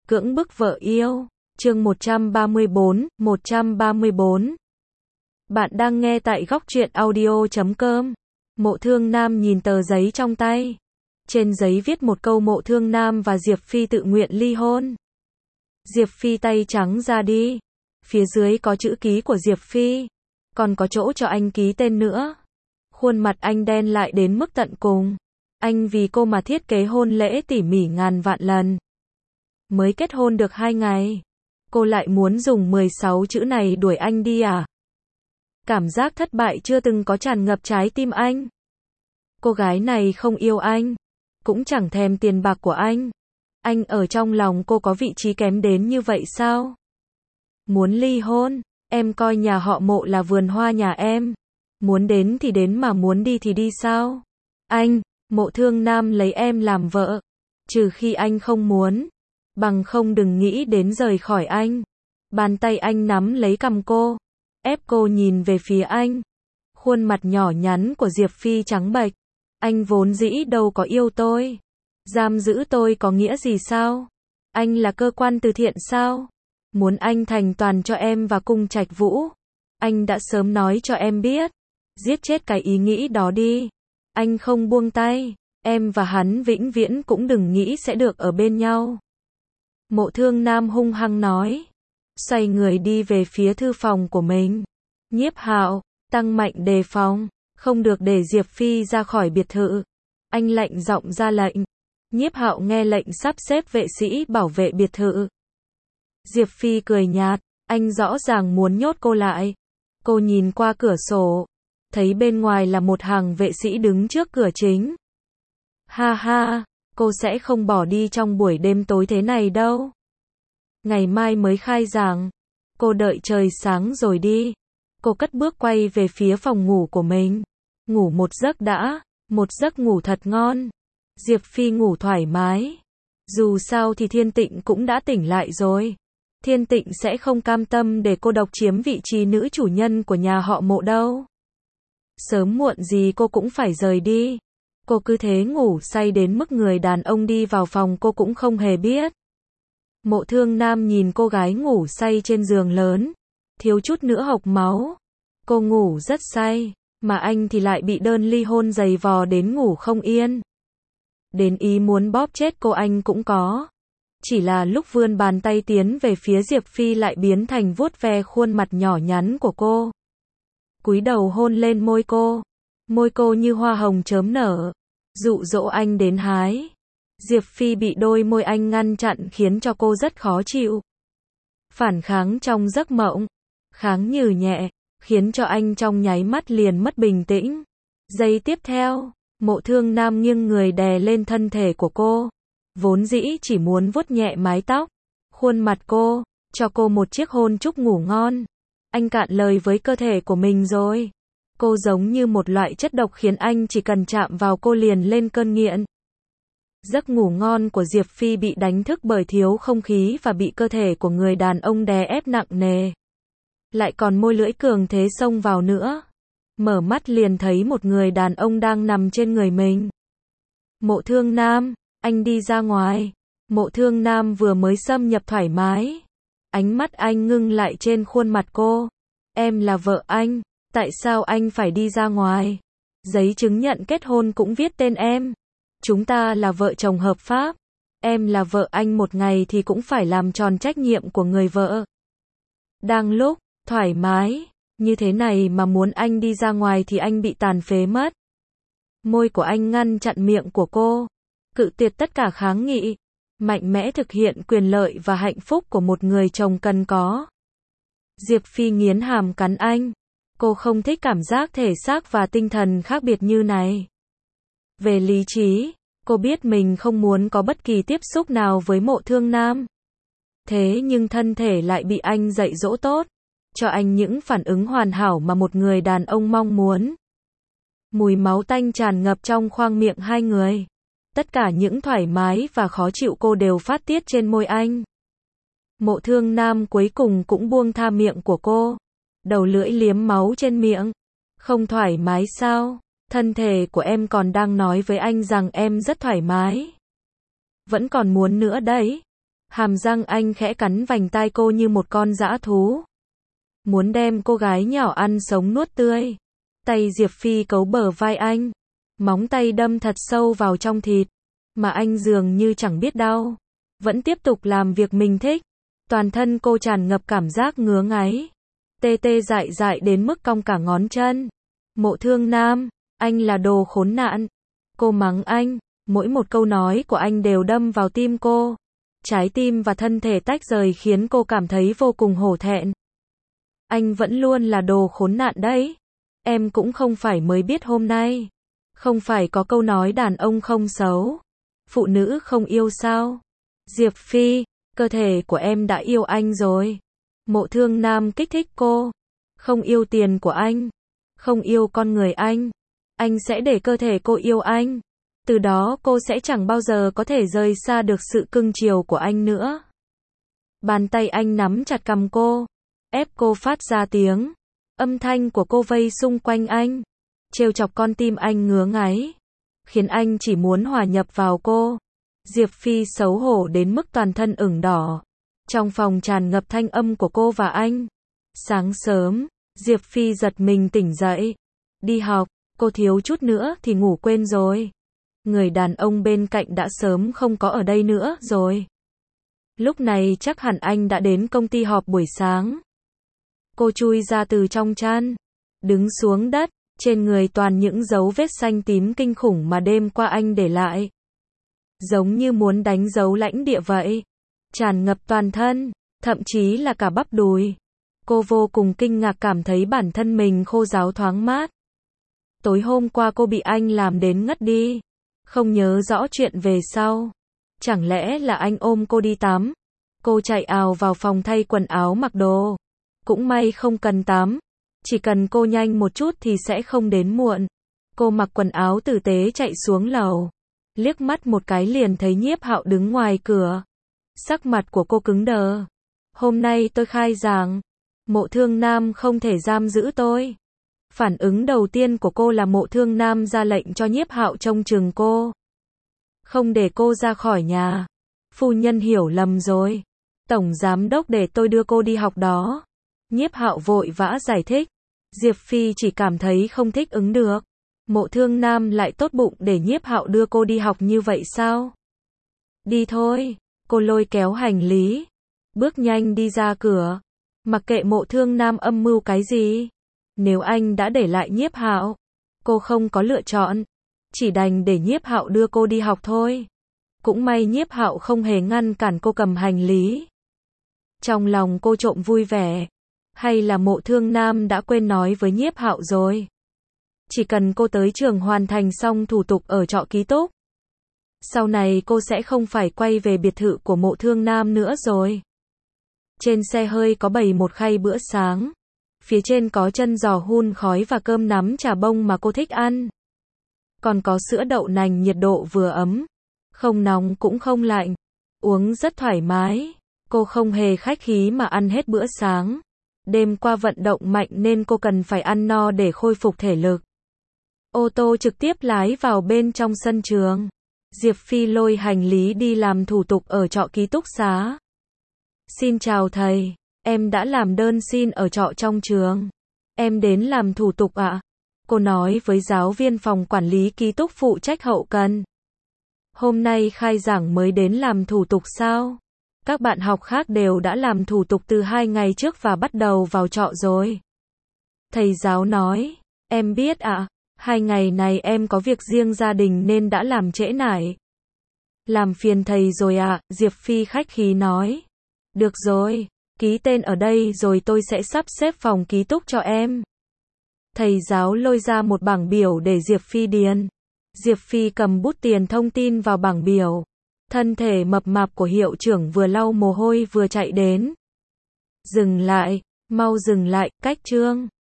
Cưỡng bức vợ yêu, chương 134. Bạn đang nghe tại góc truyện audio.com. Mộ Thương Nam nhìn tờ giấy trong tay. Trên giấy viết một câu Mộ Thương Nam và Diệp Phi tự nguyện ly hôn. Diệp Phi tay trắng ra đi. Phía dưới có chữ ký của Diệp Phi. Còn có chỗ cho anh ký tên nữa. Khuôn mặt anh đen lại đến mức tận cùng. Anh vì cô mà thiết kế hôn lễ tỉ mỉ ngàn vạn lần. Mới kết hôn được 2 ngày. Cô lại muốn dùng 16 chữ này đuổi anh đi à? Cảm giác thất bại chưa từng có tràn ngập trái tim anh. Cô gái này không yêu anh. Cũng chẳng thèm tiền bạc của anh. Anh ở trong lòng cô có vị trí kém đến như vậy sao? Muốn ly hôn, em coi nhà họ Mộ là vườn hoa nhà em. Muốn đến thì đến mà muốn đi thì đi sao? Anh, Mộ Thương Nam lấy em làm vợ. Trừ khi anh không muốn. Bằng không đừng nghĩ đến rời khỏi anh. Bàn tay anh nắm lấy cằm cô. Ép cô nhìn về phía anh. Khuôn mặt nhỏ nhắn của Diệp Phi trắng bệch. Anh vốn dĩ đâu có yêu tôi. Giam giữ tôi có nghĩa gì sao? Anh là cơ quan từ thiện sao? Muốn anh thành toàn cho em và cung Trạch Vũ. Anh đã sớm nói cho em biết. Giết chết cái ý nghĩ đó đi. Anh không buông tay. Em và hắn vĩnh viễn cũng đừng nghĩ sẽ được ở bên nhau. Mộ Thương Nam hung hăng nói. Xoay người đi về phía thư phòng của mình. Nhiếp Hạo, tăng mạnh đề phòng. Không được để Diệp Phi ra khỏi biệt thự. Anh lạnh giọng ra lệnh. Nhiếp Hạo nghe lệnh sắp xếp vệ sĩ bảo vệ biệt thự. Diệp Phi cười nhạt. Anh rõ ràng muốn nhốt cô lại. Cô nhìn qua cửa sổ. Thấy bên ngoài là một hàng vệ sĩ đứng trước cửa chính. Ha ha, cô sẽ không bỏ đi trong buổi đêm tối thế này đâu. Ngày mai mới khai giảng. Cô đợi trời sáng rồi đi. Cô cất bước quay về phía phòng ngủ của mình. Ngủ một giấc đã. Một giấc ngủ thật ngon. Diệp Phi ngủ thoải mái. Dù sao thì Thiên Tịnh cũng đã tỉnh lại rồi. Thiên Tịnh sẽ không cam tâm để cô độc chiếm vị trí nữ chủ nhân của nhà họ Mộ đâu. Sớm muộn gì cô cũng phải rời đi. Cô cứ thế ngủ say đến mức người đàn ông đi vào phòng cô cũng không hề biết. Mộ Thương Nam nhìn cô gái ngủ say trên giường lớn. Thiếu chút nữa hộc máu. Cô ngủ rất say. Mà anh thì lại bị đơn ly hôn giày vò đến ngủ không yên. Đến ý muốn bóp chết cô anh cũng có. Chỉ là lúc vươn bàn tay tiến về phía Diệp Phi lại biến thành vuốt ve khuôn mặt nhỏ nhắn của cô. Cúi đầu hôn lên môi cô. Môi cô như hoa hồng chớm nở. Dụ dỗ anh đến hái. Diệp Phi bị đôi môi anh ngăn chặn khiến cho cô rất khó chịu. Phản kháng trong giấc mộng. Kháng nhừ nhẹ. Khiến cho anh trong nháy mắt liền mất bình tĩnh. Giây tiếp theo, Mộ Thương Nam nghiêng người đè lên thân thể của cô. Vốn dĩ chỉ muốn vuốt nhẹ mái tóc. Khuôn mặt cô. Cho cô một chiếc hôn chúc ngủ ngon. Anh cạn lời với cơ thể của mình rồi. Cô giống như một loại chất độc khiến anh chỉ cần chạm vào cô liền lên cơn nghiện. Giấc ngủ ngon của Diệp Phi bị đánh thức bởi thiếu không khí và bị cơ thể của người đàn ông đè ép nặng nề. Lại còn môi lưỡi cường thế xông vào nữa. Mở mắt liền thấy một người đàn ông đang nằm trên người mình. Mộ Thương Nam, anh đi ra ngoài. Mộ Thương Nam vừa mới xâm nhập thoải mái. Ánh mắt anh ngưng lại trên khuôn mặt cô. Em là vợ anh. Tại sao anh phải đi ra ngoài? Giấy chứng nhận kết hôn cũng viết tên em. Chúng ta là vợ chồng hợp pháp. Em là vợ anh một ngày thì cũng phải làm tròn trách nhiệm của người vợ. Đang lúc thoải mái như thế này mà muốn anh đi ra ngoài thì anh bị tàn phế mất. Môi của anh ngăn chặn miệng của cô. Cự tuyệt tất cả kháng nghị. Mạnh mẽ thực hiện quyền lợi và hạnh phúc của một người chồng cần có. Diệp Phi nghiến hàm cắn anh. Cô không thích cảm giác thể xác và tinh thần khác biệt như này. Về lý trí, cô biết mình không muốn có bất kỳ tiếp xúc nào với Mộ Thương Nam. Thế nhưng thân thể lại bị anh dạy dỗ tốt. Cho anh những phản ứng hoàn hảo mà một người đàn ông mong muốn. Mùi máu tanh tràn ngập trong khoang miệng hai người. Tất cả những thoải mái và khó chịu cô đều phát tiết trên môi anh. Mộ Thương Nam cuối cùng cũng buông tha miệng của cô. Đầu lưỡi liếm máu trên miệng. Không thoải mái sao? Thân thể của em còn đang nói với anh rằng em rất thoải mái. Vẫn còn muốn nữa đấy. Hàm răng anh khẽ cắn vành tai cô như một con dã thú. Muốn đem cô gái nhỏ ăn sống nuốt tươi. Tay Diệp Phi cấu bờ vai anh. Móng tay đâm thật sâu vào trong thịt. Mà anh dường như chẳng biết đau. Vẫn tiếp tục làm việc mình thích. Toàn thân cô tràn ngập cảm giác ngứa ngáy. Tê tê dại dại đến mức cong cả ngón chân. Mộ Thương Nam, anh là đồ khốn nạn. Cô mắng anh. Mỗi một câu nói của anh đều đâm vào tim cô. Trái tim và thân thể tách rời khiến cô cảm thấy vô cùng hổ thẹn. Anh vẫn luôn là đồ khốn nạn đấy. Em cũng không phải mới biết hôm nay. Không phải có câu nói đàn ông không xấu. Phụ nữ không yêu sao? Diệp Phi, cơ thể của em đã yêu anh rồi. Mộ Thương Nam kích thích cô. Không yêu tiền của anh. Không yêu con người anh. Anh sẽ để cơ thể cô yêu anh. Từ đó cô sẽ chẳng bao giờ có thể rời xa được sự cưng chiều của anh nữa. Bàn tay anh nắm chặt cằm cô. Ép cô phát ra tiếng. Âm thanh của cô vây xung quanh anh. Trêu chọc con tim anh ngứa ngáy. Khiến anh chỉ muốn hòa nhập vào cô. Diệp Phi xấu hổ đến mức toàn thân ửng đỏ. Trong phòng tràn ngập thanh âm của cô và anh. Sáng sớm, Diệp Phi giật mình tỉnh dậy. Đi học, cô thiếu chút nữa thì ngủ quên rồi. Người đàn ông bên cạnh đã sớm không có ở đây nữa rồi. Lúc này chắc hẳn anh đã đến công ty họp buổi sáng. Cô chui ra từ trong chăn. Đứng xuống đất, trên người toàn những dấu vết xanh tím kinh khủng mà đêm qua anh để lại. Giống như muốn đánh dấu lãnh địa vậy. Tràn ngập toàn thân, thậm chí là cả bắp đùi. Cô vô cùng kinh ngạc cảm thấy bản thân mình khô ráo thoáng mát. Tối hôm qua cô bị anh làm đến ngất đi. Không nhớ rõ chuyện về sau. Chẳng lẽ là anh ôm cô đi tắm? Cô chạy ào vào phòng thay quần áo mặc đồ. Cũng may không cần tắm. Chỉ cần cô nhanh một chút thì sẽ không đến muộn. Cô mặc quần áo tử tế chạy xuống lầu. Liếc mắt một cái liền thấy Nhiếp Hạo đứng ngoài cửa. Sắc mặt của cô cứng đờ. Hôm nay tôi khai giảng. Mộ Thương Nam không thể giam giữ tôi. Phản ứng đầu tiên của cô là Mộ Thương Nam ra lệnh cho Nhiếp Hạo trông chừng cô. Không để cô ra khỏi nhà. Phu nhân hiểu lầm rồi. Tổng giám đốc để tôi đưa cô đi học đó. Nhiếp Hạo vội vã giải thích. Diệp Phi chỉ cảm thấy không thích ứng được. Mộ Thương Nam lại tốt bụng để Nhiếp Hạo đưa cô đi học như vậy sao? Đi thôi. Cô lôi kéo hành lý. Bước nhanh đi ra cửa. Mặc kệ Mộ Thương Nam âm mưu cái gì. Nếu anh đã để lại Nhiếp Hạo, cô không có lựa chọn. Chỉ đành để Nhiếp Hạo đưa cô đi học thôi. Cũng may Nhiếp Hạo không hề ngăn cản cô cầm hành lý. Trong lòng cô trộm vui vẻ. Hay là Mộ Thương Nam đã quên nói với Nhiếp Hạo rồi. Chỉ cần cô tới trường hoàn thành xong thủ tục ở trọ ký túc. Sau này cô sẽ không phải quay về biệt thự của Mộ Thương Nam nữa rồi. Trên xe hơi có bày một khay bữa sáng. Phía trên có chân giò hun khói và cơm nắm chả bông mà cô thích ăn. Còn có sữa đậu nành nhiệt độ vừa ấm. Không nóng cũng không lạnh. Uống rất thoải mái. Cô không hề khách khí mà ăn hết bữa sáng. Đêm qua vận động mạnh nên cô cần phải ăn no để khôi phục thể lực. Ô tô trực tiếp lái vào bên trong sân trường. Diệp Phi lôi hành lý đi làm thủ tục ở trọ ký túc xá. Xin chào thầy, em đã làm đơn xin ở trọ trong trường. Em đến làm thủ tục ạ. Cô nói với giáo viên phòng quản lý ký túc phụ trách hậu cần. Hôm nay khai giảng mới đến làm thủ tục sao? Các bạn học khác đều đã làm thủ tục từ 2 ngày trước và bắt đầu vào trọ rồi. Thầy giáo nói, em biết ạ, 2 ngày này em có việc riêng gia đình nên đã làm trễ nải. Làm phiền thầy rồi ạ, Diệp Phi khách khí nói. Được rồi, ký tên ở đây rồi tôi sẽ sắp xếp phòng ký túc cho em. Thầy giáo lôi ra một bảng biểu để Diệp Phi điền. Diệp Phi cầm bút điền thông tin vào bảng biểu. Thân thể mập mạp của hiệu trưởng vừa lau mồ hôi vừa chạy đến. Dừng lại, mau dừng lại, cách chương.